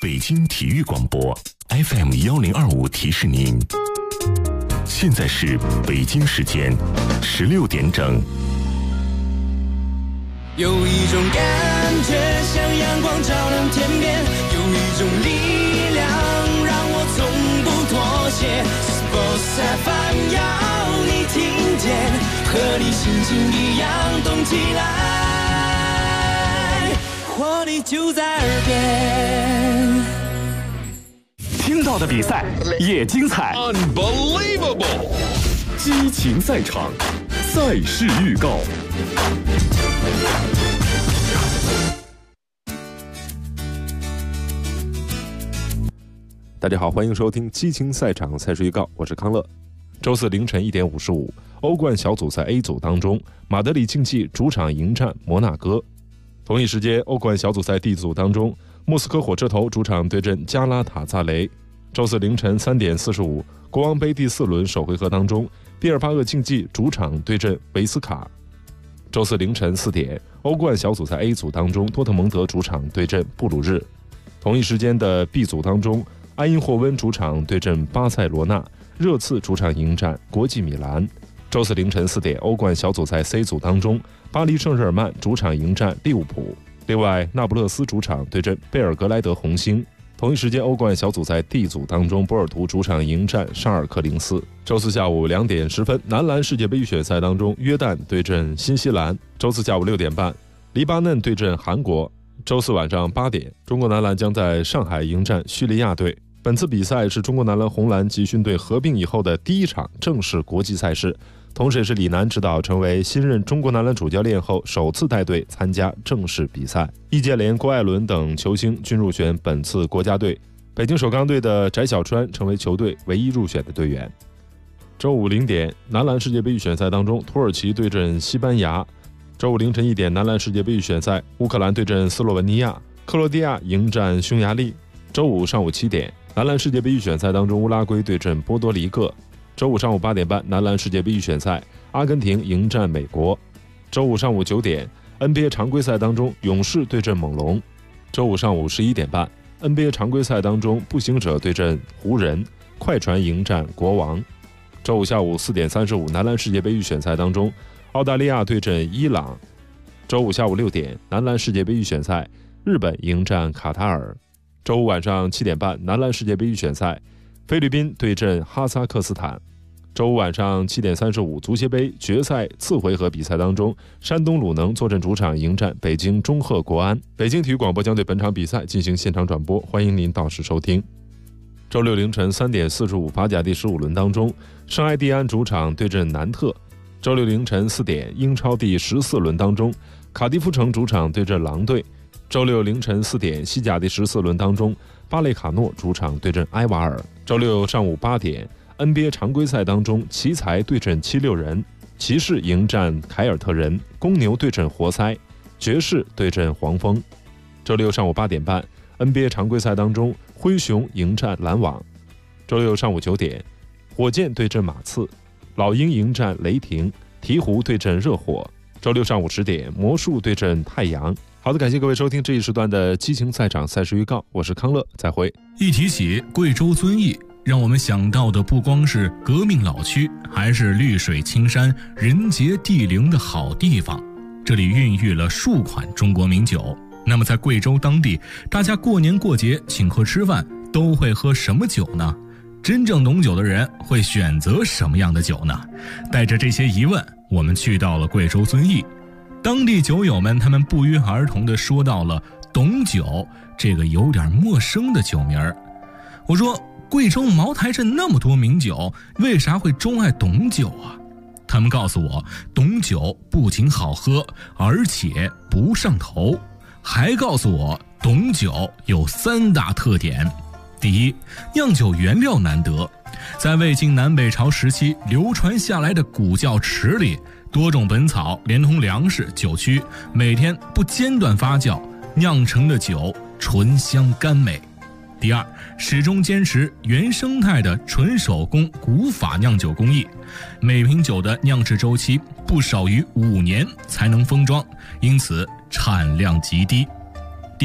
北京体育广播 FM1025提示您，现在是北京时间16点整。 有一种感觉像阳光照亮天边，有一种力量让我从不妥协。Sports FM 要你听见，和你心情一样动起来，活力就在耳边。 听到的比赛也精彩 Unbelievable 激情赛场，赛事预告。 大家好，欢迎收听激情赛场赛事预告，我是康乐。周四凌晨1点55，欧冠小组赛 A 组当中，马德里竞技主场迎战摩纳哥。同一时间，欧冠小组赛 D 组当中，莫斯科火车头主场对阵加拉塔萨雷。周四凌晨3点45，国王杯第4轮首回合当中，毕尔巴鄂竞技主场对阵维斯卡。周四凌晨4点，欧冠小组赛 A 组当中，多特蒙德主场对阵布鲁日。同一时间的 B 组当中，埃因霍温主场对阵巴塞罗那，热刺主场迎战国际米兰。周四凌晨4点，欧冠小组赛 C 组当中，巴黎圣日耳曼主场迎战利物浦。另外，那不勒斯主场对阵贝尔格莱德红星。同一时间，欧冠小组赛 D 组当中，波尔图主场迎战沙尔克零四。周四下午2点10分，男篮世界杯预选赛当中，约旦对阵新西兰。周四下午6点半，黎巴嫩对阵韩国。周四晚上8点，中国男篮将在上海迎战叙利亚队。本次比赛是中国男篮红蓝集训队合并以后的第一场正式国际赛事，同时也是李楠指导成为新任中国男篮主教练后首次带队参加正式比赛。易建联、郭艾伦等球星均入选本次国家队，北京首钢队的翟小川成为球队唯一入选的队员。周五0点，男篮世界杯预选赛当中，土耳其对阵西班牙。周五凌晨1点，男篮世界杯预选赛，乌克兰对阵斯洛文尼亚，克罗地亚迎战匈牙利。周五上午7点，男篮世界杯预选赛当中，乌拉圭对阵波多黎各。周五上午8点半，男篮世界杯预选赛，阿根廷迎战美国。周五上午9点， NBA 常规赛当中，勇士对阵猛龙。周五上午11点半， NBA 常规赛当中，步行者对阵湖人，快船迎战国王。周五下午4点35，男篮世界杯预选赛当中，澳大利亚对阵伊朗。周五下午6点，男篮世界杯预选赛，日本迎战卡塔尔。周五晚上7点半，男篮世界杯预选赛，菲律宾对阵哈萨克斯坦。周五晚上7点35，足协杯决赛次回合比赛当中，山东鲁能坐镇主场迎战北京中赫国安。北京体育广播将对本场比赛进行现场转播，欢迎您到时收听。周六凌晨3点45，法甲第15轮当中，圣埃蒂安主场对阵南特。周六凌晨4点，英超第14轮当中，卡迪夫城主场对阵狼队。周六凌晨4点，西甲第14轮当中，巴雷卡诺主场对阵埃瓦尔。周六上午8点， NBA 常规赛当中，奇才对阵76人，骑士迎战凯尔特人，公牛对阵活塞，爵士对阵黄蜂。周六上午8点半， NBA 常规赛当中，灰熊迎战篮网。周六上午9点，火箭对阵马刺，老鹰迎战雷霆，鹈鹕对阵热火。周六上午10点，魔术对阵太阳。好的，感谢各位收听这一时段的激情赛场赛事预告，我是康乐，再会。 一提起贵州遵义，让我们想到的不光是革命老区，还是绿水青山、人杰地灵的好地方。这里孕育了数款中国名酒。那么在贵州当地，大家过年过节请客吃饭都会喝什么酒呢？真正懂酒的人会选择什么样的酒呢？带着这些疑问，我们去到了贵州遵义。当地酒友们他们不约而同地说到了董酒这个有点陌生的酒名儿。我说，贵州茅台镇那么多名酒，为啥会钟爱董酒啊？他们告诉我，董酒不仅好喝，而且不上头，还告诉我董酒有3大特点。第一，酿酒原料难得，在魏晋南北朝时期流传下来的古窖池里，多种本草连同粮食、酒曲，每天不间断发酵，酿成的酒醇香甘美。第二，始终坚持原生态的纯手工古法酿酒工艺，每瓶酒的酿制周期不少于5年才能封装，因此产量极低。第三，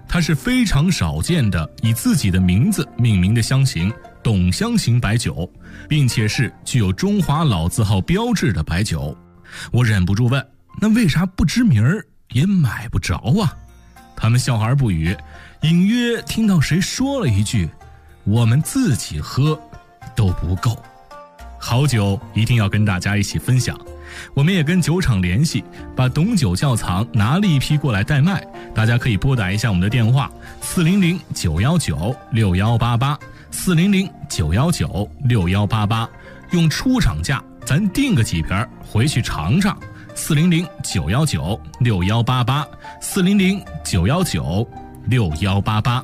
它是非常少见的以自己的名字命名的香型董香型白酒，并且是具有中华老字号标志的白酒。我忍不住问，那为啥不知名儿也买不着啊？他们笑而不语，隐约听到谁说了一句，我们自己喝都不够。好酒一定要跟大家一起分享，我们也跟酒厂联系，把董酒窖藏拿了一批过来代卖，大家可以拨打一下我们的电话400-919-6188 400-919-6188，用出厂价咱订个几瓶回去尝尝。400-919-6188 400-919-6188。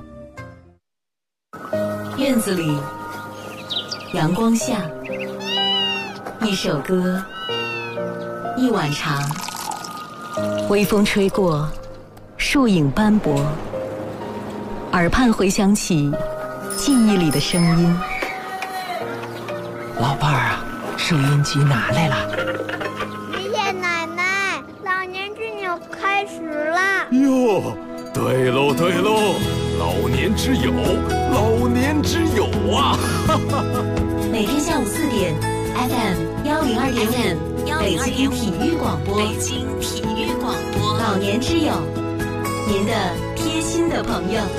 院子里，阳光下，一首歌，一碗茶，微风吹过，树影斑驳，耳畔回响起记忆里的声音。 老伴儿啊，收音机拿来了。 爷爷奶奶，老年之友开始了。 哟，对喽对喽，老年之友，老年之友啊！ 每天下午4点 ，FM 102.5，北京体育广播，老年之友，您的贴心的朋友。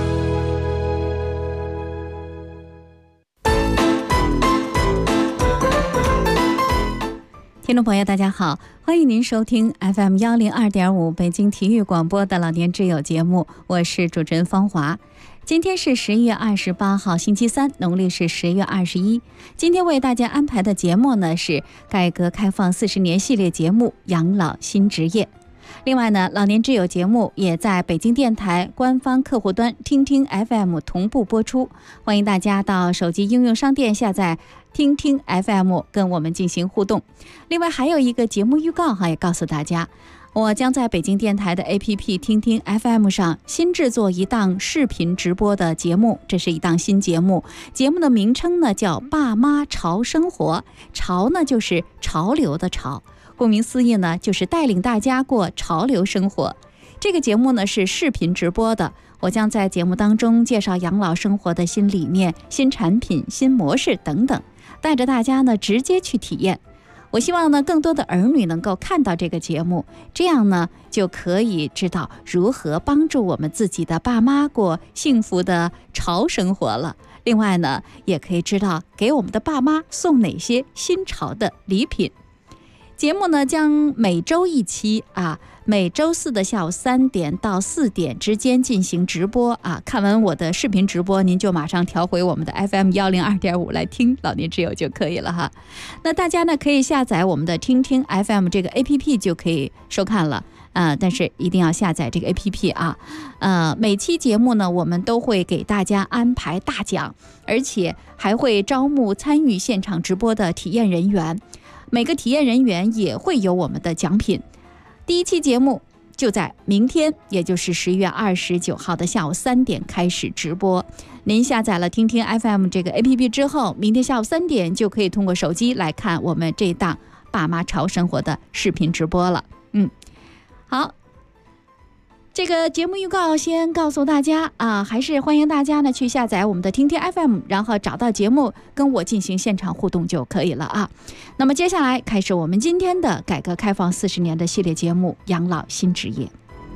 听众朋友大家好，欢迎您收听 FM 102.5北京体育广播的老年之友节目，我是主持人方华。今天是11月28号星期三，农历是10月21。今天为大家安排的节目呢是改革开放40年系列节目养老新职业。另外呢，老年之友节目也在北京电台官方客户端听听 FM 同步播出，欢迎大家到手机应用商店下载听听 FM 跟我们进行互动。另外还有一个节目预告也告诉大家，我将在北京电台的 APP 听听 FM 上新制作一档视频直播的节目，这是一档新节目，节目的名称呢叫爸妈潮生活，潮呢就是潮流的潮，顾名思义呢就是带领大家过潮流生活。这个节目呢是视频直播的，我将在节目当中介绍养老生活的新理念、新产品、新模式等等，带着大家呢直接去体验。我希望呢更多的儿女能够看到这个节目，这样呢就可以知道如何帮助我们自己的爸妈过幸福的潮生活了。另外呢也可以知道给我们的爸妈送哪些新潮的礼品。节目呢将每周一期每周四的下午3点到4点之间进行直播看完我的视频直播，您就马上调回我们的 FM 102.5来听老年之友就可以了哈。那大家呢可以下载我们的听听 FM 这个 APP 就可以收看了但是一定要下载这个 APP 每期节目呢我们都会给大家安排大奖，而且还会招募参与现场直播的体验人员，每个体验人员也会有我们的奖品。第一期节目就在明天，也就是10月29号的下午3点开始直播。您下载了听听 FM 这个 APP 之后，明天下午3点就可以通过手机来看我们这档爸妈潮生活的视频直播了。好，这个节目预告先告诉大家还是欢迎大家呢去下载我们的听听 FM， 然后找到节目跟我进行现场互动就可以了那么接下来开始我们今天的改革开放40年的系列节目养老新职业。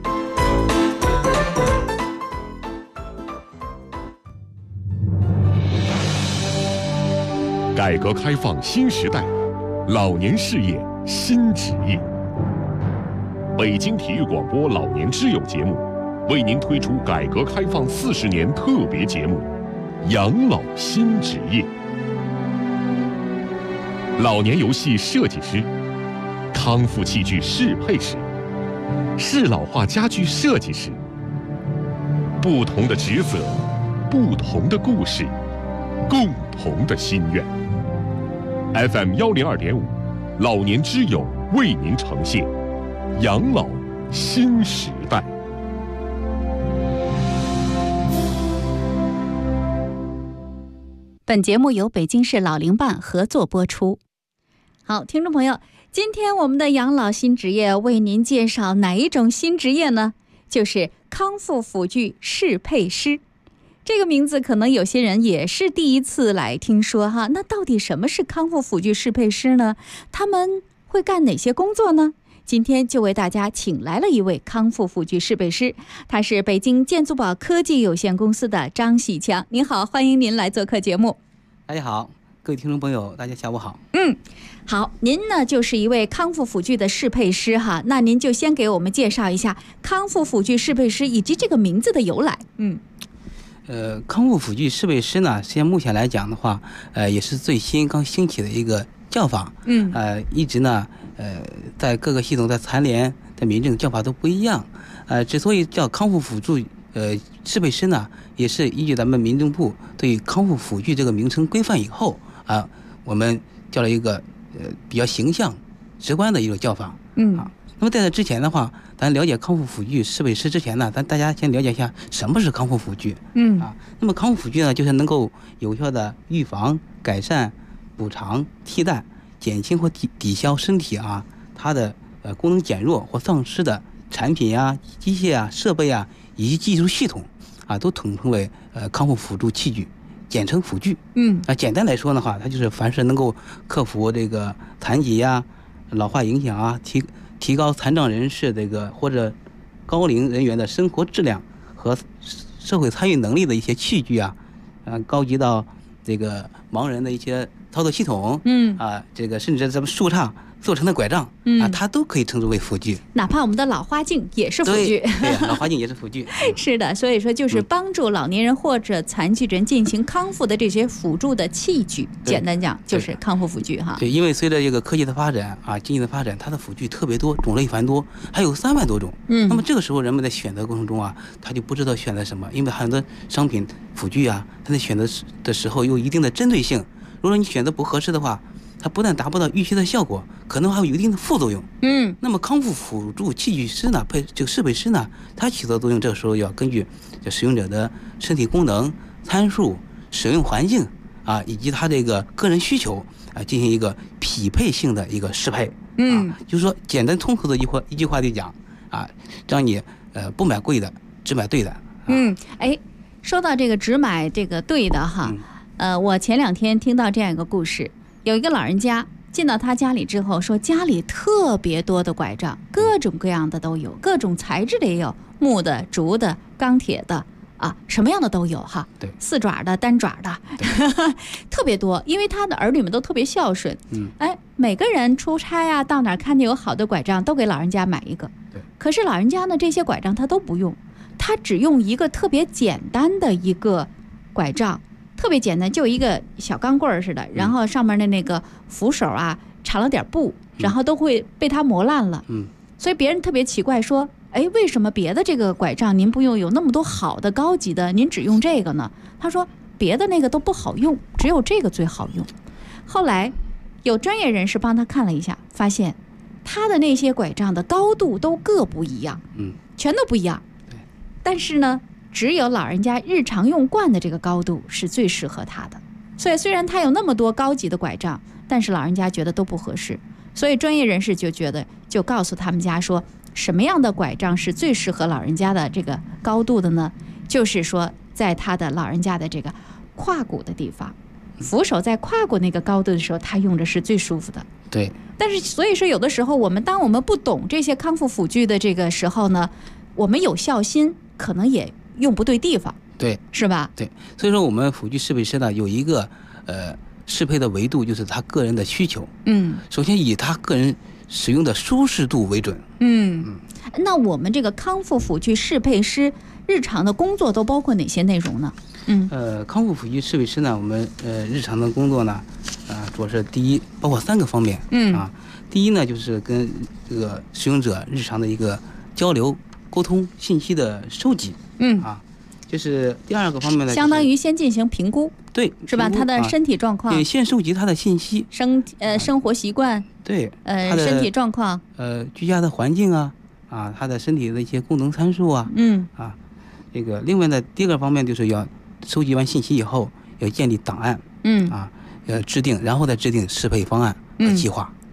改革开放新时代，老年事业新职业。北京体育广播老年之友节目为您推出改革开放40年特别节目养老新职业。老年游戏设计师、康复器具适配师、适老化家具设计师，不同的职责，不同的故事，共同的心愿。FM 102.5老年之友为您呈现养老新时代。 本节目由北京市老龄办合作播出。好，听众朋友，今天我们的养老新职业为您介绍哪一种新职业呢？就是康复辅具适配师。这个名字可能有些人也是第一次来听说哈。那到底什么是康复辅具适配师呢？他们会干哪些工作呢？今天就为大家请来了一位康复辅具适配师，他是北京建筑宝科技有限公司的张喜强。您好，欢迎您来做客节目。 大家好，各位听众朋友，大家下午好。 好，您呢就是一位康复辅具的适配师哈。那您就先给我们介绍一下康复辅具适配师以及这个名字的由来。 康复辅具适配师呢，实际上目前来讲的话，也是最新刚兴起的一个叫法。一直呢，在各个系统在残联的民政叫法都不一样。之所以叫康复辅助适配师呢，也是依据咱们民政部对康复辅具这个名称规范以后我们叫了一个比较形象、直观的一种叫法。那么在这之前的话，咱了解康复辅具适配师之前呢，咱大家先了解一下什么是康复辅具。那么康复辅具呢，就是能够有效的预防、改善、补偿、替代、减轻或抵消身体它的功能减弱或丧失的产品机械设备以及技术系统都统称为康复辅助器具，简称辅具。简单来说的话，它就是凡是能够克服这个残疾老化影响提高残障人士或者高龄人员的生活质量和社会参与能力的一些器具高级到这个盲人的一些操作系统，甚至咱们树杈做成的拐杖它都可以称之为辅具。 哪怕我们的老花镜也是辅具。 对，老花镜也是辅具。 是的，所以说就是帮助老年人或者残疾人进行康复的这些辅助的器具，简单讲就是康复辅具哈。 对，因为随着这个科技的发展经济的发展，它的辅具特别多，种类繁多，还有3万多种。那么这个时候人们在选择过程中他就不知道选择什么，因为很多商品辅具他在选择的时候有一定的针对性，如果你选择不合适的话，它不但达不到预期的效果，可能还有一定的副作用。那么康复辅助器具师呢，这个适配师呢，它起到作用，这个时候要根据这使用者的身体功能参数、使用环境以及他这个个人需求进行一个匹配性的一个适配。就是说简单通俗的一句话就讲让你不买贵的，只买对的。 说到这个只买这个对的哈，我前2天听到这样一个故事。有一个老人家进到他家里之后，说家里特别多的拐杖，各种各样的都有，各种材质的也有，木的、竹的、钢铁的什么样的都有哈。 对 ，4爪的、单爪的特别多，因为他的儿女们都特别孝顺。每个人出差到哪儿看见有好的拐杖，都给老人家买一个。 对， 可是老人家呢，这些拐杖他都不用，他只用一个特别简单的一个拐杖。特别简单，就一个小钢棍似的，然后上面的那个扶手缠了点布，然后都会被它磨烂了。所以别人特别奇怪说，为什么别的这个拐杖您不用，有那么多好的高级的，您只用这个呢？他说别的那个都不好用，只有这个最好用。后来有专业人士帮他看了一下，发现他的那些拐杖的高度都各不一样，全都不一样。但是呢，只有老人家日常用惯的这个高度是最适合他的。所以虽然他有那么多高级的拐杖，但是老人家觉得都不合适。所以专业人士就告诉他们家说，什么样的拐杖是最适合老人家的这个高度的呢？就是说在他的老人家的这个胯骨的地方，扶手在胯骨那个高度的时候，他用着是最舒服的。 对。 但是所以说有的时候当我们不懂这些康复辅具的这个时候呢，我们有孝心可能也用不对地方。 对， 是吧？ 对，所以说我们辅具适配师呢有一个适配的维度，就是他个人的需求。首先以他个人使用的舒适度为准。 那我们这个康复辅具适配师日常的工作都包括哪些内容呢？ 康复辅具适配师呢，我们日常的工作呢，主要是第一包括3个方面。第一呢就是跟这个使用者日常的一个交流、沟通、信息的收集。就是第2个方面呢， 相当于先进行评估。 对， 是吧？他的身体状况， 对，先收集他的信息， 生活习惯， 对， 他的身体状况， 居家的环境他的身体的一些功能参数这个另外呢，第2个方面就是要收集完信息以后，要建立档案，制定，然后再制定适配方案和计划。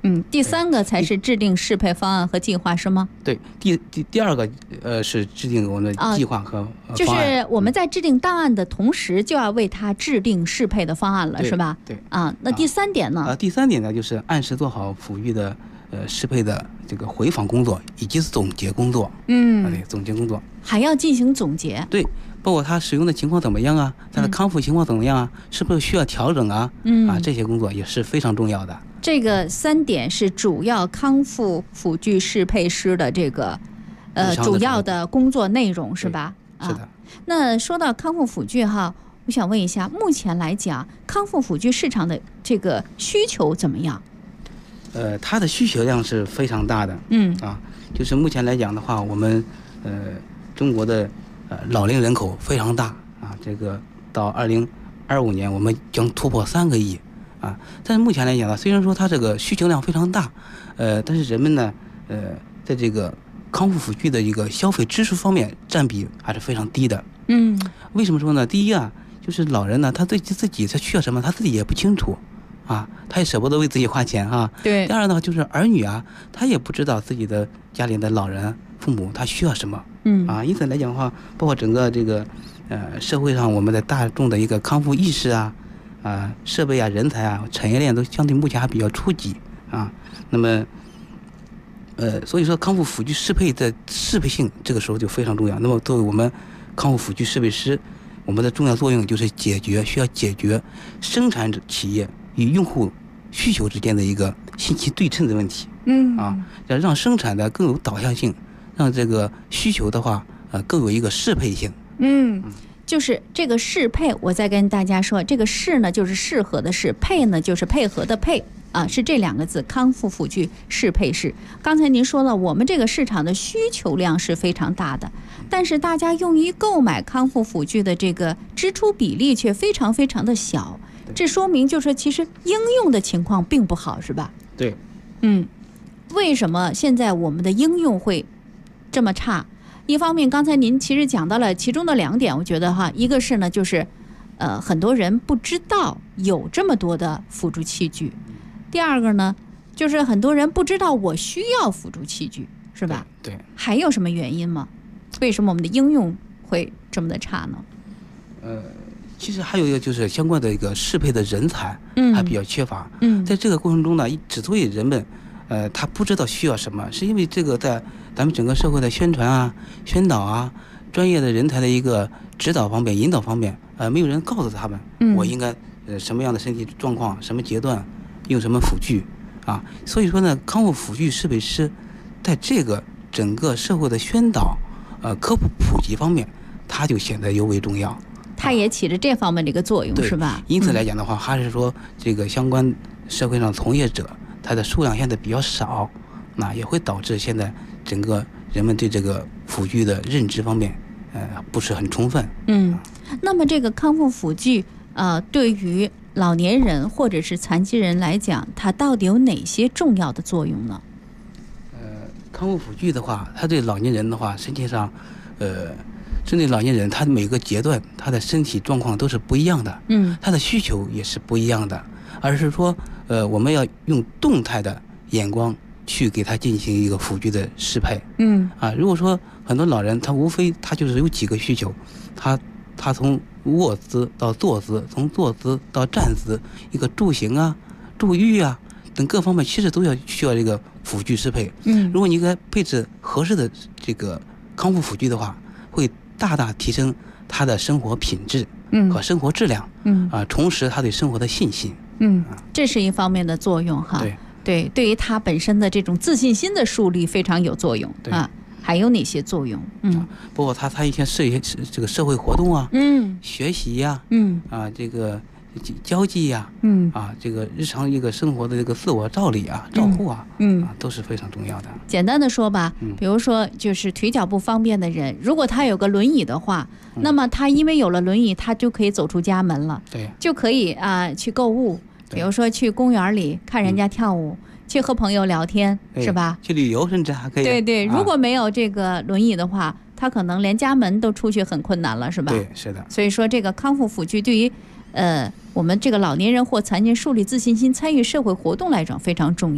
第3个才是制定适配方案和计划，是吗？ 对，第2个是制定我们的计划和方案。 就是我们在制定档案的同时，就要为它制定适配的方案了，是吧？ 对那第3点呢？ 第3点呢，就是按时做好抚育的适配的这个回访工作以及总结工作。对，总结工作还要进行总结。 对。包括他使用的情况怎么样啊？他的康复情况怎么样啊？是不是需要调整啊？这些工作也是非常重要的。 这个3点是主要康复辅具适配师的这个主要的工作内容，是吧？ 是的。 那说到康复辅具哈，我想问一下，目前来讲，康复辅具市场的这个需求怎么样？ 它的需求量是非常大的。就是目前来讲的话，我们中国的老龄人口非常大啊，这个到2025年我们将突破3个亿啊。但是目前来讲呢，虽然说它这个需求量非常大，但是人们呢，在这个康复辅具的一个消费支出方面占比还是非常低的。为什么说呢？第一啊，就是老人呢，他对自己他需要什么，他自己也不清楚啊，他也舍不得为自己花钱啊。 对。 第二呢，就是儿女啊，他也不知道自己的家里的老人父母他需要什么。因此来讲的话，包括整个这个社会上我们的大众的一个康复意识啊，设备啊、人才啊、产业链都相对目前还比较初级啊。那么所以说康复辅具适配的适配性这个时候就非常重要。那么作为我们康复辅具适配师，我们的重要作用就是需要解决生产企业与用户需求之间的一个信息对称的问题。要让生产的更有导向性，让这个需求的话更有一个适配性。 就是这个适配，我再跟大家说，这个适呢就是适合的适，配呢就是配合的配啊，是这2个字，康复辅具适配师。刚才您说了，我们这个市场的需求量是非常大的，但是大家用于购买康复辅具的这个支出比例却非常非常的小，这说明就是其实应用的情况并不好，是吧？ 对。 为什么现在我们的应用会这么差？一方面，刚才您其实讲到了其中的2点，我觉得哈，一个是呢，就是很多人不知道有这么多的辅助器具；第二个呢，就是很多人不知道我需要辅助器具，是吧？ 对。 还有什么原因吗？为什么我们的应用会这么的差呢？ 其实还有一个就是相关的一个适配的人才还比较缺乏。在这个过程中呢，之所以人们他不知道需要什么，是因为这个在咱们整个社会的宣传啊、宣导啊、专业的人才的一个指导方面、引导方面，没有人告诉他们，我应该什么样的身体状况、什么阶段用什么辅具啊。所以说呢，康复辅具适配师在这个整个社会的宣导、科普普及方面，它就显得尤为重要。 它也起着这方面的一个作用，是吧？ 因此来讲的话，还是说这个相关社会上从业者，它的数量现在比较少，那也会导致现在整个人们对这个辅具的认知方面，不是很充分。 那么这个康复辅具，对于老年人或者是残疾人来讲，它到底有哪些重要的作用呢？ 康复辅具的话，它对老年人的话，实际上，针对老年人，他每个阶段他的身体状况都是不一样的，他的需求也是不一样的，而是说，我们要用动态的眼光去给他进行一个辅具的适配。如果说很多老人他无非他就是有几个需求，他从卧姿到坐姿，从坐姿到站姿，一个助行啊、助浴啊等各方面，其实都需要这个辅具适配。如果你给他配置合适的这个康复辅具的话，会大大提升他的生活品质和生活质量，重拾他对生活的信心。 这是一方面的作用哈。对，对于他本身的这种自信心的树立非常有作用啊。还有哪些作用？ 包括他参与一些这个社会活动啊，学习呀，这个交际呀，这个日常一个生活的这个自我照理啊、照护啊，都是非常重要的。 简单的说吧，比如说就是腿脚不方便的人，如果他有个轮椅的话，那么他因为有了轮椅，他就可以走出家门了，就可以去购物，比如说去公园里看人家跳舞。去和朋友聊天，是吧？ 去旅游甚至还可以。 对，如果没有这个轮椅的话，他可能连家门都出去很困难了，是吧？ 对，是的。 所以说，这个康复辅具对于我们这个老年人或残疾人树立自信心、参与社会活动来讲非常重要。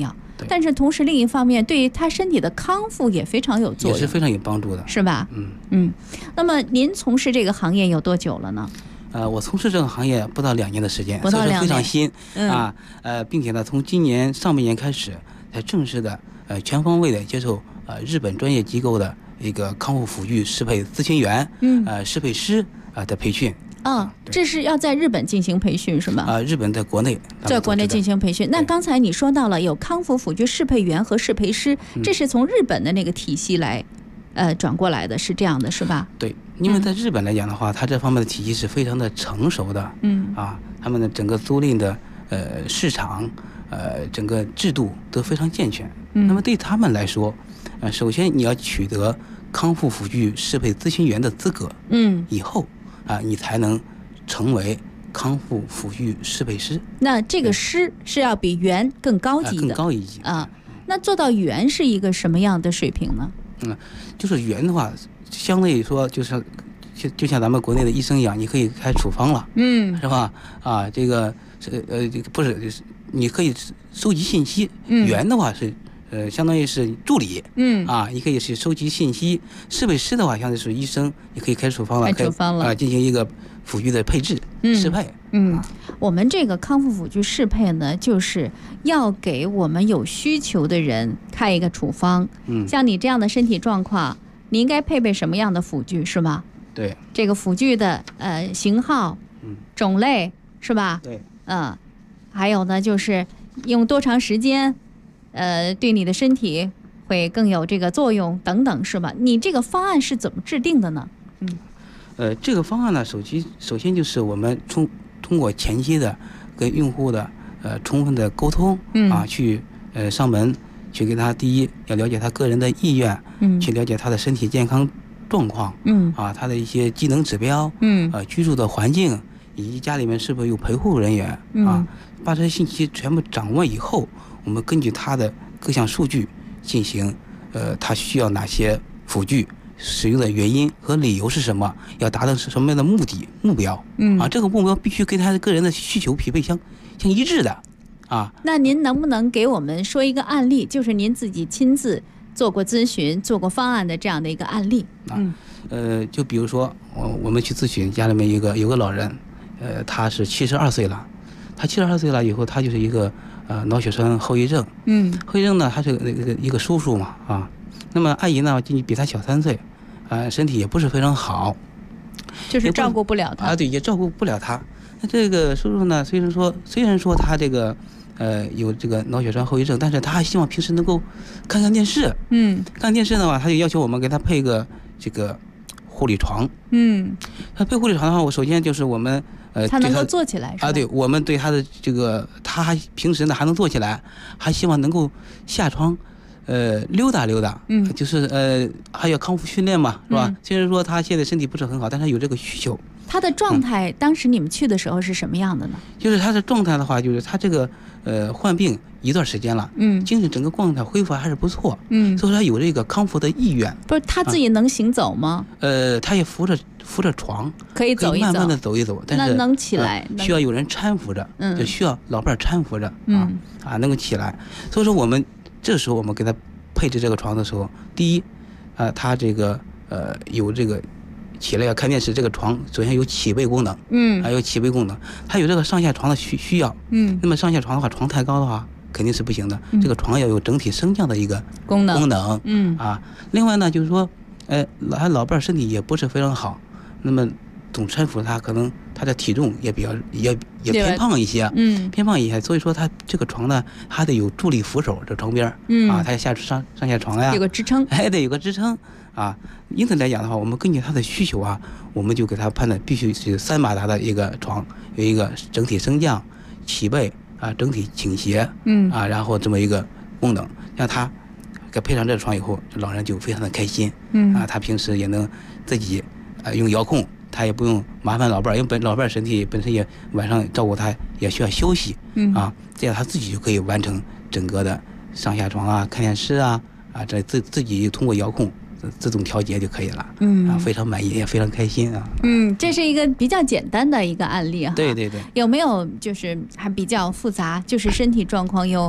但是同时另一方面，对于他身体的康复也非常有作用， 也是非常有帮助的， 是吧？那么您从事这个行业有多久了呢？ 我从事这个行业不到2年的时间， 不到2年， 非常新并且呢，从今年上半年开始，才正式的全方位的接受日本专业机构的一个康复辅具适配咨询员，适配师的培训。 这是要在日本进行培训是吗？ 日本在国内， 进行培训。那刚才你说到了有康复辅具适配员和适配师，这是从日本的那个体系来转过来的，是这样的，是吧？ 对，因为在日本来讲的话，它这方面的体系是非常的成熟的，他们的整个租赁的市场，整个制度都非常健全。那么对他们来说，首先你要取得康复辅具适配咨询员的资格，以后你才能成为康复辅具适配师。那这个师是要比员更高级的， 更高一级那做到员是一个什么样的水平呢？ 就是员的话，相对于说就像咱们国内的医生一样，你可以开处方了，是吧？这个不是，你可以收集信息。员的话是相当于是助理，你可以是收集信息。适配师的话，相当于是医生，你可以开处方了，进行一个辅具的配置适配。 我们这个康复辅具适配呢，就是要给我们有需求的人开一个处方。像你这样的身体状况，你应该配备什么样的辅具，是吗？ 对， 这个辅具的型号、种类，是吧？ 对， 还有呢，就是用多长时间，对你的身体会更有这个作用等等，是吧？你这个方案是怎么制定的呢？ 这个方案呢，首先就是我们通过前期的跟用户的充分的沟通，去上门去给他，第一要了解他个人的意愿，去了解他的身体健康状况，他的一些机能指标，居住的环境，以及家里面是否有陪护人员，把这些信息全部掌握以后，我们根据他的各项数据进行，他需要哪些辅具，使用的原因和理由是什么，要达到什么样的目标，这个目标必须跟他的个人的需求匹配相一致的， 那您能不能给我们说一个案例，就是您自己亲自做过咨询、做过方案的这样的一个案例？ 就比如说我们去咨询，家里面有个老人，他是72岁了，他72岁了以后，他就是一个脑血栓后遗症，后遗症呢，他是一个叔叔嘛，那么阿姨呢比他小3岁，身体也不是非常好， 就是照顾不了他， 对，也照顾不了他。那这个叔叔呢，虽然说他这个有这个脑血栓后遗症，但是他还希望平时能够看看电视，看电视的话，他就要求我们给他配个这个护理床，他配护理床的话，我首先就是我们他能够坐起来是吧？ 对，我们对他的这个，他还平时呢还能坐起来，还希望能够下床溜达溜达，就是还有康复训练嘛，是吧？虽然说他现在身体不是很好，但是有这个需求。 他的状态，当时你们去的时候是什么样的呢？ 就是他的状态的话，就是他这个患病一段时间了，精神整个状态恢复还是不错，所以他有这个康复的意愿。 不是他自己能行走吗？ 他也扶着床， 可以走一走， 慢慢的走一走，但是那能起来， 需要有人搀扶着，就需要老伴搀扶着，能够起来。所以说我们这时候我们给他配置这个床的时候，第一，他这个有这个起来要看电视，这个床首先有起背功能，还有起背功能，它有这个上下床的需要，那么上下床的话，床太高的话肯定是不行的，这个床要有整体升降的一个功能，另外呢就是说，老伴身体也不是非常好，那么总搀扶他，可能他的体重也比较也偏胖一些，偏胖一些，所以说他这个床呢还得有助力扶手这床边，他上下床呀， 有个支撑， 得有个支撑。因此来讲的话，我们根据他的需求我们就给他判断必须是3马达的一个床，有一个整体升降、起背整体倾斜，然后这么一个功能，让他给配上这个床以后，老人就非常的开心，他平时也能自己用遥控，他也不用麻烦老伴，因为老伴身体本身也晚上照顾他也需要休息，这样他自己就可以完成整个的上下床看电视这自己通过遥控自动调节就可以了，非常满意，也非常开心这是一个比较简单的一个案例对， 有没有就是还比较复杂，就是身体状况又比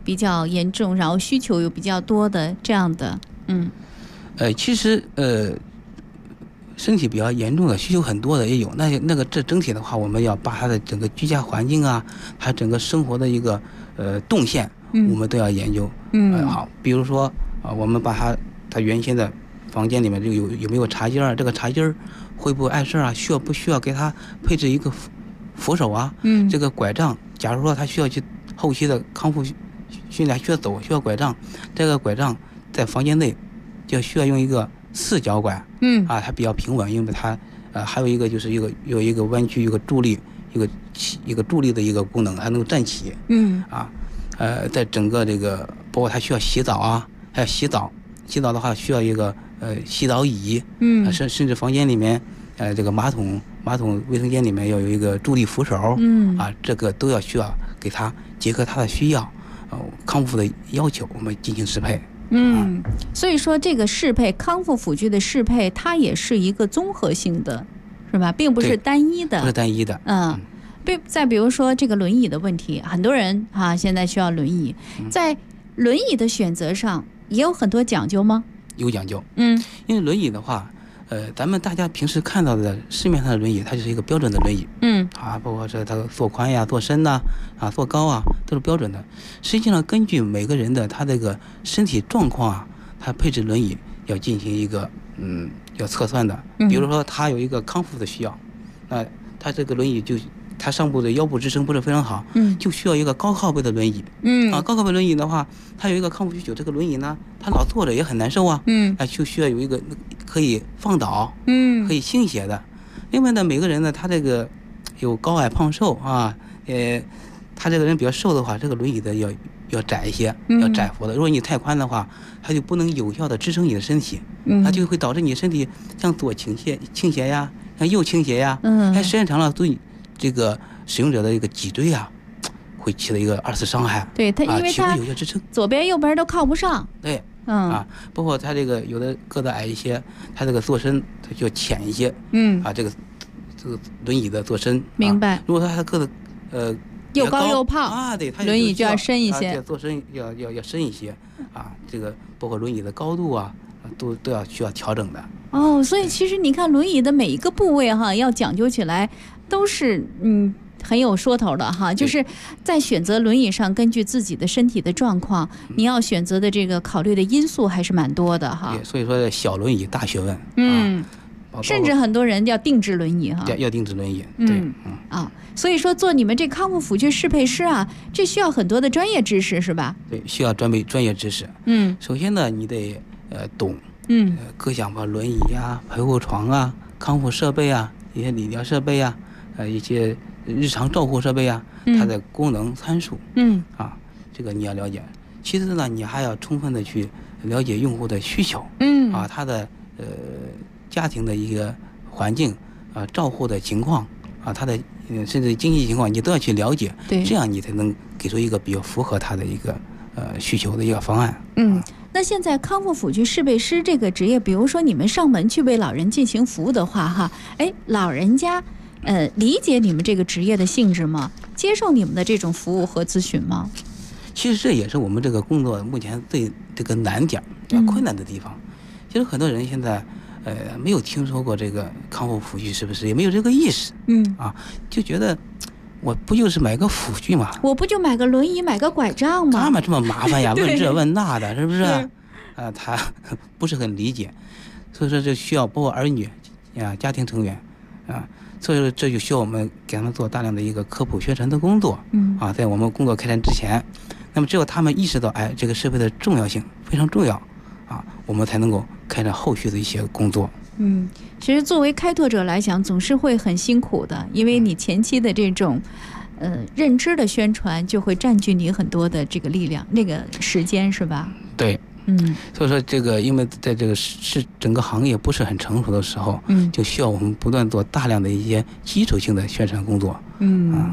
比较严重，然后需求又比较多的这样的， 其实身体比较严重的、需求很多的也有。这整体的话，我们要把他的整个居家环境啊，他整个生活的一个动线，我们都要研究。好，比如说我们把他原先的房间里面就有没有茶几儿，这个茶几儿会不会碍事啊？需不需要给他配置一个扶手啊？这个拐杖，假如说他需要去后期的康复训练，需要拐杖，这个拐杖在房间内就需要用一个4脚拐，它比较平稳，因为它还有一个就是有一个弯曲，有个助力，一个助力的一个功能，它能够站起，在整个这个包括它需要洗澡啊，还有洗澡的话需要一个洗澡椅，甚至房间里面这个马桶卫生间里面要有一个助力扶手，这个都需要给他结合他的需要，康复的要求，我们进行适配。 所以说这个适配康复辅具的适配，它也是一个综合性的，是吧？并不是单一的。 不是单一的。 再比如说这个轮椅的问题，很多人现在需要轮椅，在轮椅的选择上也有很多讲究吗？ 有讲究。因为轮椅的话，咱们大家平时看到的市面上的轮椅，它就是一个标准的轮椅。包括它做宽呀、做深呐、做高啊，都是标准的。实际上，根据每个人的他这个身体状况啊，他配置轮椅要进行一个要测算的。比如说，他有一个康复的需要，他这个轮椅他上部的腰部支撑不是非常好，就需要一个高靠背的轮椅。高靠背轮椅的话，它有一个康复需求，这个轮椅呢，它老坐着也很难受啊。就需要有一个可以放倒，可以倾斜的。另外呢，每个人呢，他这个有高矮胖瘦啊，他这个人比较瘦的话，这个轮椅的要窄一些，要窄幅的。如果你太宽的话，它就不能有效的支撑你的身体，它就会导致你身体向左倾斜呀，向右倾斜呀。时间长了对这个使用者的一个脊椎啊，会起了一个2次伤害。 对，它因为它有效支撑， 左边右边都靠不上。 对，包括他这个有的个子矮一些，他这个坐身他就要浅一些。这个轮椅的坐身。 明白。 如果他的个子又高又胖对，他轮椅就要深一些， 坐身要深一些这个包括轮椅的高度啊，都需要调整的。 所以其实你看轮椅的每一个部位要讲究起来都是很有说头的就是在选择轮椅上，根据自己的身体的状况，你要选择的这个考虑的因素还是蛮多的所以说小轮椅大学问。 甚至很多人要定制轮椅要定制轮椅。对。 所以说做你们这康复辅具适配师这需要很多的专业知识是吧？ 对，需要专业知识。首先呢，你得懂各项吧，轮椅啊、陪护床啊、康复设备啊、一些理疗设备啊、一些日常照护设备啊，它的功能参数。这个你要了解。其次呢，你还要充分的去了解用户的需求。他的家庭的一个环境照护的情况他的甚至经济情况，你都要去了解。 对， 这样你才能给出一个比较符合他的一个需求的一个方案。 那现在康复辅具适配师这个职业，比如说你们上门去为老人进行服务的话老人家理解你们这个职业的性质吗？接受你们的这种服务和咨询吗？ 其实这也是我们这个工作目前最这个难点困难的地方。其实很多人现在没有听说过这个康复辅具，是不是也没有这个意识？就觉得我不就是买个辅具嘛，我不就买个轮椅买个拐杖吗？干嘛这么麻烦呀？问这问那的，是不是？他不是很理解，所以说这需要包括儿女家庭成员所以说这就需要我们给他们做大量的一个科普宣传的工作。在我们工作开展之前，那么只有他们意识到这个设备的重要性非常重要我们才能够开展后续的一些工作。 其实作为开拓者来讲，总是会很辛苦的，因为你前期的这种认知的宣传就会占据你很多的这个力量，那个时间是吧？对。所以说这个因为在这个整个行业不是很成熟的时候，就需要我们不断做大量的一些基础性的宣传工作。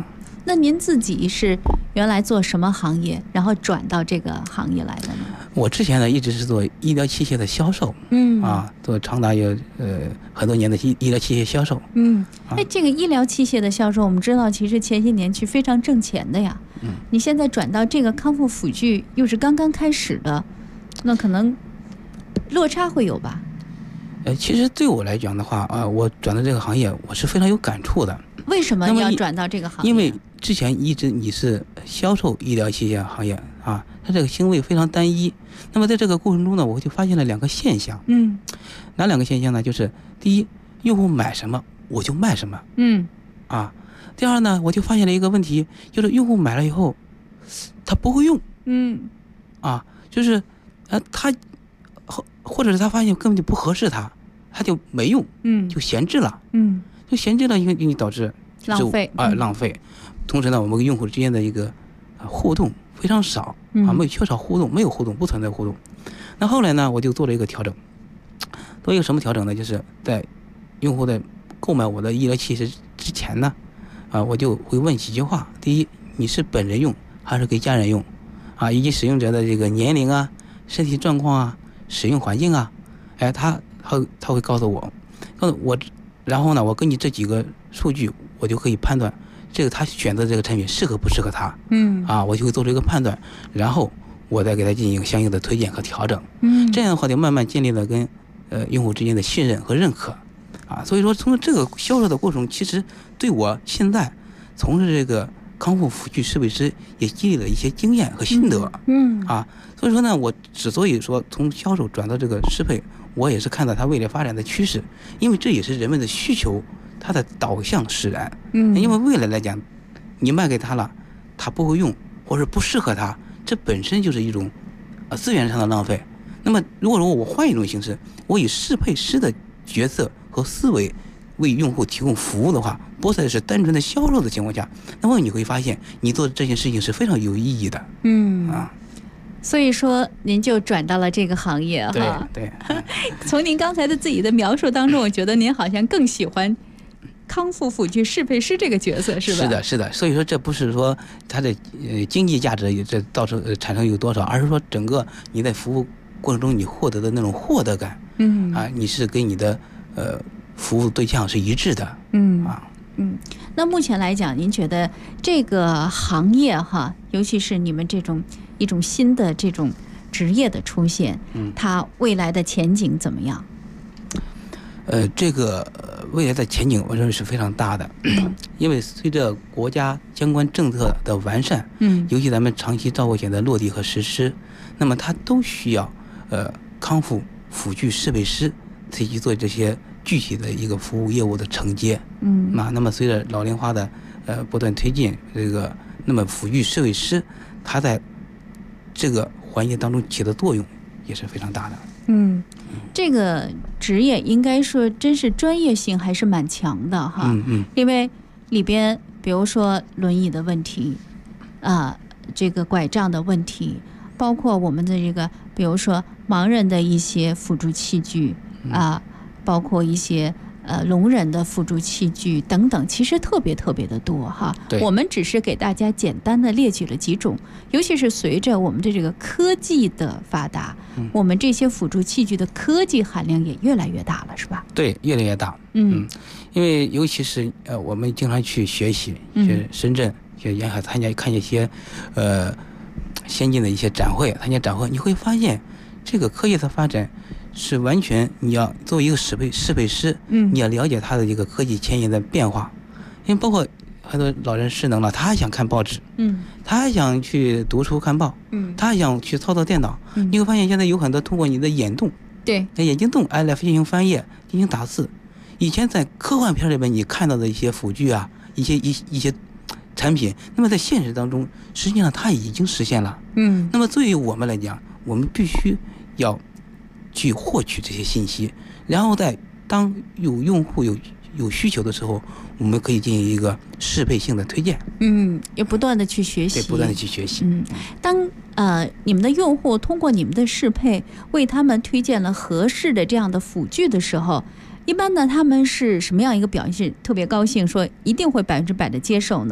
那您自己是原来做什么行业，然后转到这个行业来的呢？ 我之前呢一直是做医疗器械的销售，做长达有很多年的医疗器械销售。 这个医疗器械的销售，我们知道其实前些年去非常挣钱的呀。你现在转到这个康复辅具，又是刚刚开始的，那可能落差会有吧？ 其实对我来讲的话，我转到这个行业，我是非常有感触的。 为什么要转到这个行业？ 因为之前一直你是销售医疗器械行业啊，它这个行为非常单一。那么在这个过程中呢，我就发现了2个现象。哪2个现象呢？就是第一，用户买什么我就卖什么。第二呢，我就发现了一个问题，就是用户买了以后，他不会用。就是他或者是他发现根本就不合适他就没用。就闲置了。就闲置了，因为你导致浪费。 浪费。同时呢，我们跟用户之间的一个互动非常少缺少互动，没有互动，不存在互动。那后来呢，我就做了一个调整。做一个什么调整呢？就是在用户在购买我的医疗器械之前呢，我就会问几句话。第一，你是本人用还是给家人用？以及使用者的这个年龄啊、身体状况啊、使用环境啊，他会告诉我，然后呢，我根据这几个数据，我就可以判断这个他选择这个产品适合不适合他。我就会做出一个判断，然后我再给他进行相应的推荐和调整。这样的话就慢慢建立了跟用户之间的信任和认可。所以说从这个销售的过程，其实对我现在从事这个康复辅具设备师也积累了一些经验和心得。所以说呢，我之所以说从销售转到这个适配，我也是看到它未来发展的趋势，因为这也是人们的需求，它的导向使然。因为未来来讲，你卖给他了，他不会用，或者不适合他，这本身就是一种资源上的浪费。那么如果说我换一种形式，我以适配师的角色和思维为用户提供服务的话，不再是单纯的销售的情况下，那么你会发现你做的这件事情是非常有意义的。 所以说您就转到了这个行业哈。 对。 从您刚才的自己的描述当中，我觉得您好像更喜欢康复辅具适配师这个角色，是吧？ 是的。所以说这不是说它的经济价值这到时候产生有多少，而是说整个你在服务过程中你获得的那种获得感。你是跟你的服务对象是一致的。 那目前来讲，您觉得这个行业哈，尤其是你们这种一种新的这种职业的出现，它未来的前景怎么样？ 这个未来的前景，我认为是非常大的。因为随着国家相关政策的完善，尤其咱们长期照护险的落地和实施，那么它都需要康复辅具适配师去做这些具体的一个服务业务的承接。那么随着老龄化的不断推进，那么辅具适配师他在这个环节当中起的作用也是非常大的。 这个职业应该说真是专业性还是蛮强的哈。因为里边比如说轮椅的问题这个拐杖的问题，包括我们的这个比如说盲人的一些辅助器具包括一些聋人的辅助器具等等，其实特别的多哈。我们只是给大家简单的列举了几种，尤其是随着我们的这个科技的发达，我们这些辅助器具的科技含量也越来越大了，是吧？ 对，越来越大。因为尤其是我们经常去学习，去深圳去沿海看一些先进的一些展会，参加展会，你会发现这个科技的发展是完全你要作为一个适配师，你要了解它的一个科技前沿的变化。因为包括很多老人失能了，他还想看报纸，他还想去读书看报，他还想去操作电脑，你会发现现在有很多通过你的眼动，眼睛动来进行翻页，进行打字。以前在科幻片里面你看到的一些辅具一些产品，那么在现实当中实际上它已经实现了。那么对于我们来讲，我们必须要去获取这些信息，然后在当有用户有需求的时候，我们可以进行一个适配性的推荐。 也不断的去学习。 对，不断的去学习。 当你们的用户通过你们的适配为他们推荐了合适的这样的辅具的时候，一般呢他们是什么样一个表现？是特别高兴，说一定会100%的接受呢，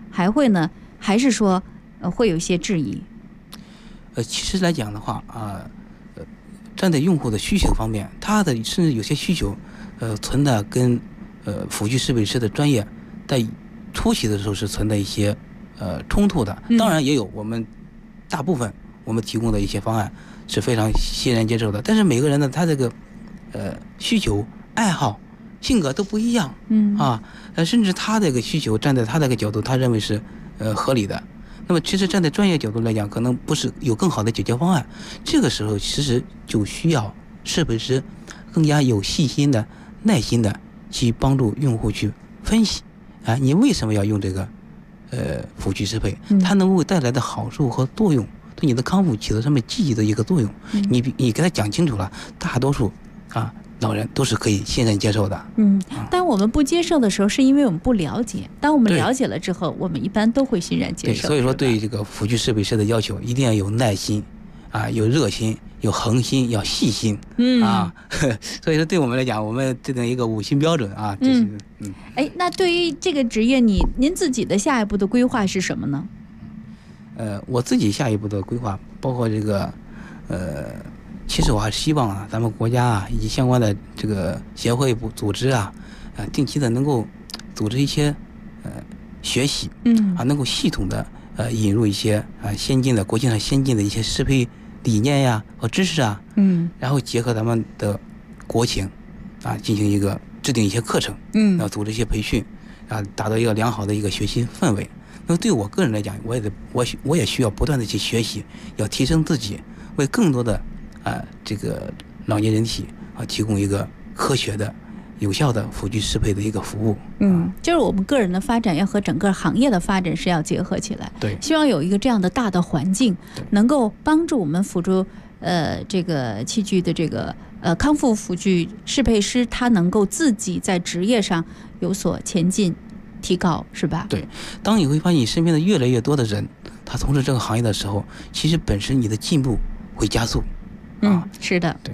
还是说会有一些质疑？ 其实来讲的话站在用户的需求方面，他的甚至有些需求存在跟辅具适配师的专业在初期的时候是存在一些冲突的。当然也有我们大部分我们提供的一些方案是非常欣然接受的，但是每个人呢，他这个需求、爱好、性格都不一样，甚至他这个需求站在他这个角度，他认为是合理的。那么其实站在专业角度来讲，可能不是有更好的解决方案。这个时候其实就需要适配师更加有细心的、耐心的去帮助用户去分析你为什么要用这个辅具适配，它能够带来的好处和作用，对你的康复起到什么积极的一个作用。你给他讲清楚了，大多数老人都是可以欣然接受的。 当我们不接受的时候，是因为我们不了解；当我们了解了之后，我们一般都会欣然接受。 所以说，对这个辅具适配师的要求，一定要有耐心有热心，有恒心，要细心所以说，对我们来讲，我们制定一个5星标准那对于这个职业，您自己的下一步的规划是什么呢？ 我自己下一步的规划，包括这个其实我还希望咱们国家以及相关的这个协会组织定期的能够组织一些学习，能够系统的引入一些先进的国际上先进的一些适配理念呀和知识然后结合咱们的国情进行一个制定一些课程，然后组织一些培训达到一个良好的一个学习氛围。那么对我个人来讲，我也需要不断的去学习，要提升自己，为更多的这个老年人体提供一个科学的、有效的辅具适配的一个服务。 就是我们个人的发展要和整个行业的发展是要结合起来。 对， 希望有一个这样的大的环境，能够帮助我们辅助这个器具的这个康复辅具适配师，他能够自己在职业上有所前进、提高，是吧？ 对，当你会发现你身边的越来越多的人，他从事这个行业的时候，其实本身你的进步会加速。 是的。 对。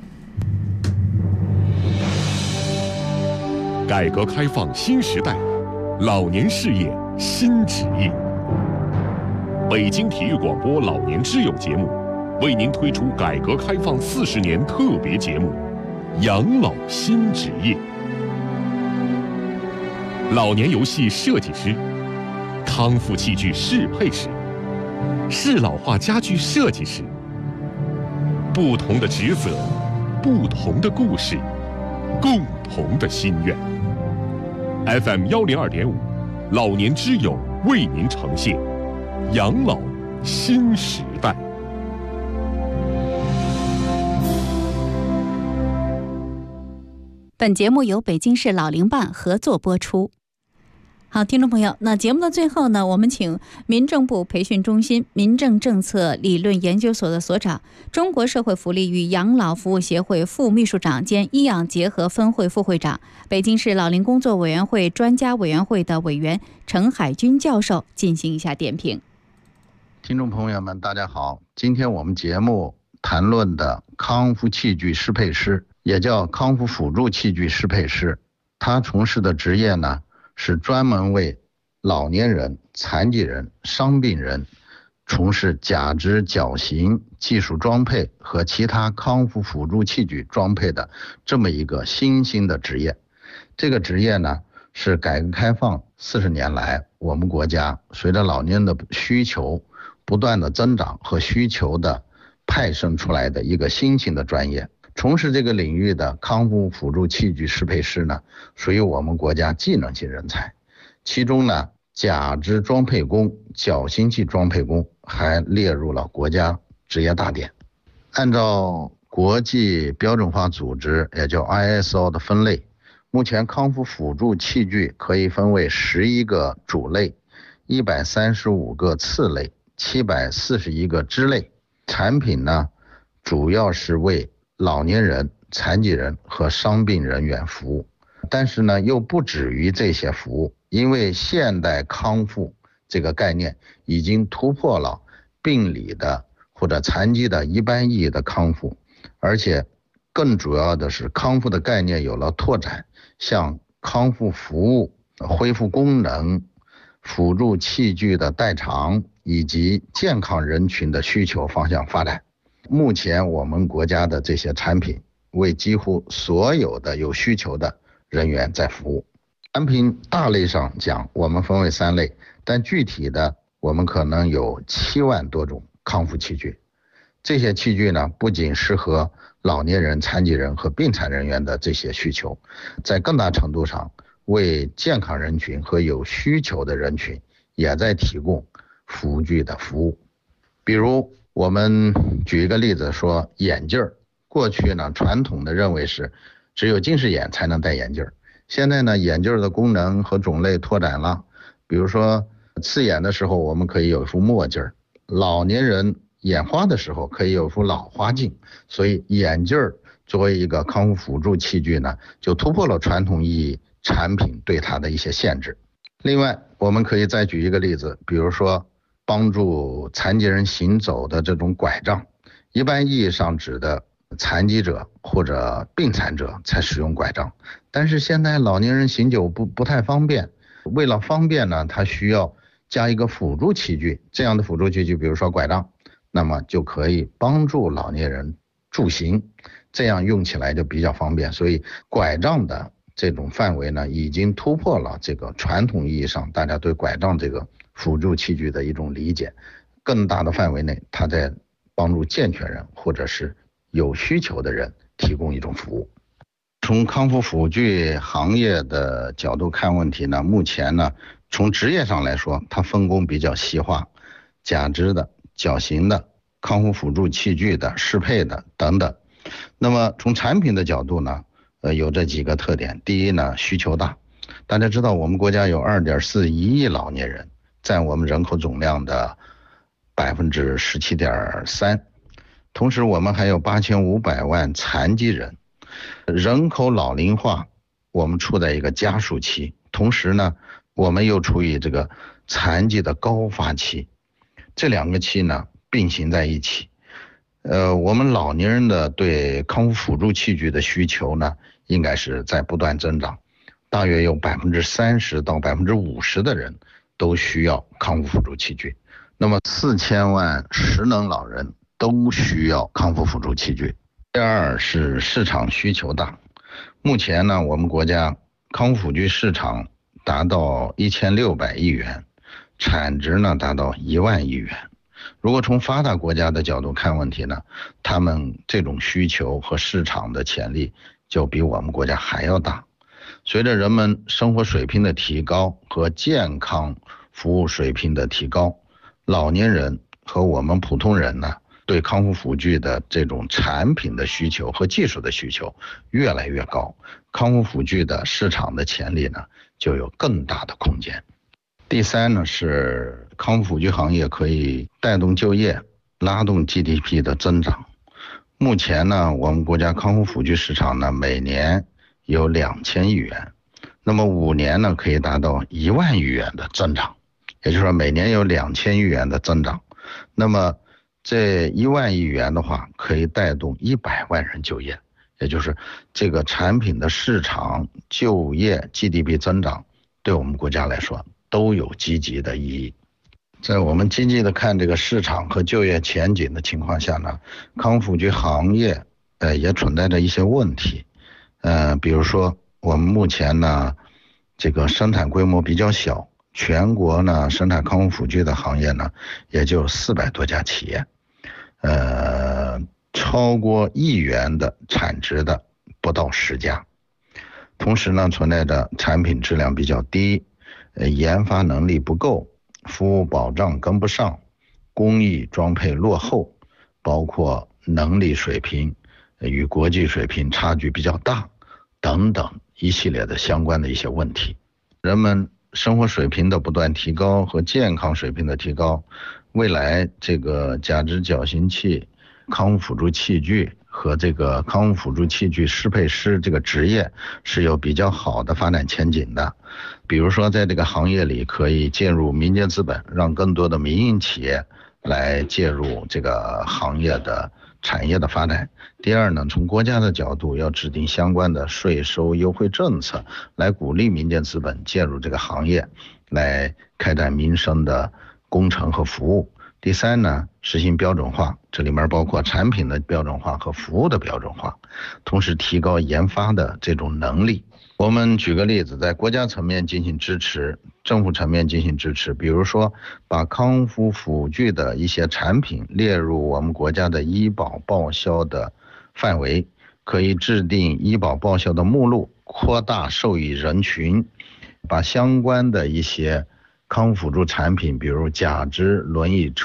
改革开放新时代，老年事业新职业。北京体育广播老年之友节目为您推出改革开放40年特别节目《养老新职业》。老年游戏设计师、康复器具适配师、适老化家具设计师。不同的职责，不同的故事，共同的心愿。FM 102.5，老年之友为您呈现养老新时代。 本节目由北京市老龄办合作播出。好，听众朋友，那节目的最后呢，我们请民政部培训中心民政政策理论研究所的所长、中国社会福利与养老服务协会副秘书长兼医养结合分会副会长、北京市老龄工作委员会专家委员会的委员陈海军教授进行一下点评。 听众朋友们，大家好，今天我们节目谈论的康复器具适配师，也叫康复辅助器具适配师，他从事的职业呢，是专门为老年人、残疾人、伤病人从事假肢矫形技术装配和其他康复辅助器具装配的这么一个新兴的职业。这个职业呢，是改革开放40年来，我们国家随着老年人的需求不断的增长和需求的派生出来的一个新型的专业。从事这个领域的康复辅助器具适配师呢，属于我们国家技能型人才。其中呢，假肢装配工、矫形器装配工还列入了国家职业大典。按照国际标准化组织，也叫 ISO 的分类，目前康复辅助器具可以分为11个主类、135个次类、741个支类。产品呢，主要是为老年人、残疾人和伤病人员服务，但是呢，又不止于这些服务，因为现代康复这个概念已经突破了病理的或者残疾的一般意义的康复，而且更主要的是康复的概念有了拓展，像康复服务、恢复功能、 辅助器具的代偿以及健康人群的需求方向发展。目前我们国家的这些产品为几乎所有的有需求的人员在服务。产品大类上讲，我们分为3类，但具体的我们可能有7万多种康复器具。这些器具呢，不仅适合老年人、残疾人和病残人员的这些需求，在更大程度上为健康人群和有需求的人群也在提供辅具的服务。比如我们举一个例子说眼镜，过去呢传统的认为是只有近视眼才能戴眼镜，现在呢眼镜的功能和种类拓展了，比如说刺眼的时候我们可以有一副墨镜，老年人眼花的时候可以有一副老花镜，所以眼镜作为一个康复辅助器具呢，就突破了传统意义产品对它的一些限制。另外我们可以再举一个例子，比如说帮助残疾人行走的这种拐杖，一般意义上指的残疾者或者病残者才使用拐杖，但是现在老年人行走不太方便，为了方便呢，他需要加一个辅助器具，这样的辅助器具比如说拐杖，那么就可以帮助老年人助行，这样用起来就比较方便。所以拐杖的这种范围呢，已经突破了这个传统意义上大家对拐杖这个辅助器具的一种理解，更大的范围内，它在帮助健全人或者是有需求的人提供一种服务。从康复辅具行业的角度看问题呢，目前呢，从职业上来说，它分工比较细化，假肢的、矫形的、康复辅助器具的、适配的等等。那么从产品的角度呢，有这几个特点。第一呢，需求大，大家知道我们国家有 2.41 亿老年人，占我们人口总量的 17.3%， 同时我们还有8500万残疾人，人口老龄化我们处在一个加速期，同时呢我们又处于这个残疾的高发期，这2个期呢并行在一起。我们老年人的对康复辅助器具的需求呢，应该是在不断增长，大约有 30%到 50% 的人都需要康复辅助器具，那么4000万失能老人都需要康复辅助器具。第二是市场需求大，目前呢我们国家康复辅具市场达到1600亿元，产值呢达到1万亿元。如果从发达国家的角度看问题呢，他们这种需求和市场的潜力就比我们国家还要大。随着人们生活水平的提高和健康服务水平的提高，老年人和我们普通人呢，对康复辅具的这种产品的需求和技术的需求越来越高，康复辅具的市场的潜力呢就有更大的空间。第三呢，是康复辅具行业可以带动就业，拉动 GDP 的增长。目前呢，我们国家康复辅具市场呢，每年有2000亿元，那么5年呢，可以达到1万亿元的增长，也就是说每年有2000亿元的增长。那么这1万亿元的话，可以带动100万人就业，也就是这个产品的市场、就业、GDP 增长，对我们国家来说都有积极的意义。在我们积极的看这个市场和就业前景的情况下呢，康复辅具行业也存在着一些问题。比如说我们目前呢这个生产规模比较小，全国呢生产康复辅具的行业呢也就400多家企业，超过1亿元的产值的不到10家。同时呢存在着产品质量比较低，研发能力不够，服务保障跟不上，工艺装配落后，包括能力水平与国际水平差距比较大等等一系列的相关的一些问题。人们生活水平的不断提高和健康水平的提高，未来这个假肢矫形器、康复辅助器具和这个康复辅助器具适配师这个职业是有比较好的发展前景的。比如说在这个行业里可以介入民间资本，让更多的民营企业来介入这个行业的产业的发展。第二呢，从国家的角度要制定相关的税收优惠政策，来鼓励民间资本介入这个行业， 来开展民生的工程和服务。第三呢，实行标准化，这里面包括产品的标准化和服务的标准化，同时提高研发的这种能力。我们举个例子，在国家层面进行支持，政府层面进行支持，比如说把康复辅具的一些产品列入我们国家的医保报销的范围，可以制定医保报销的目录，扩大受益人群，把相关的一些康复辅助产品，比如假肢、轮椅车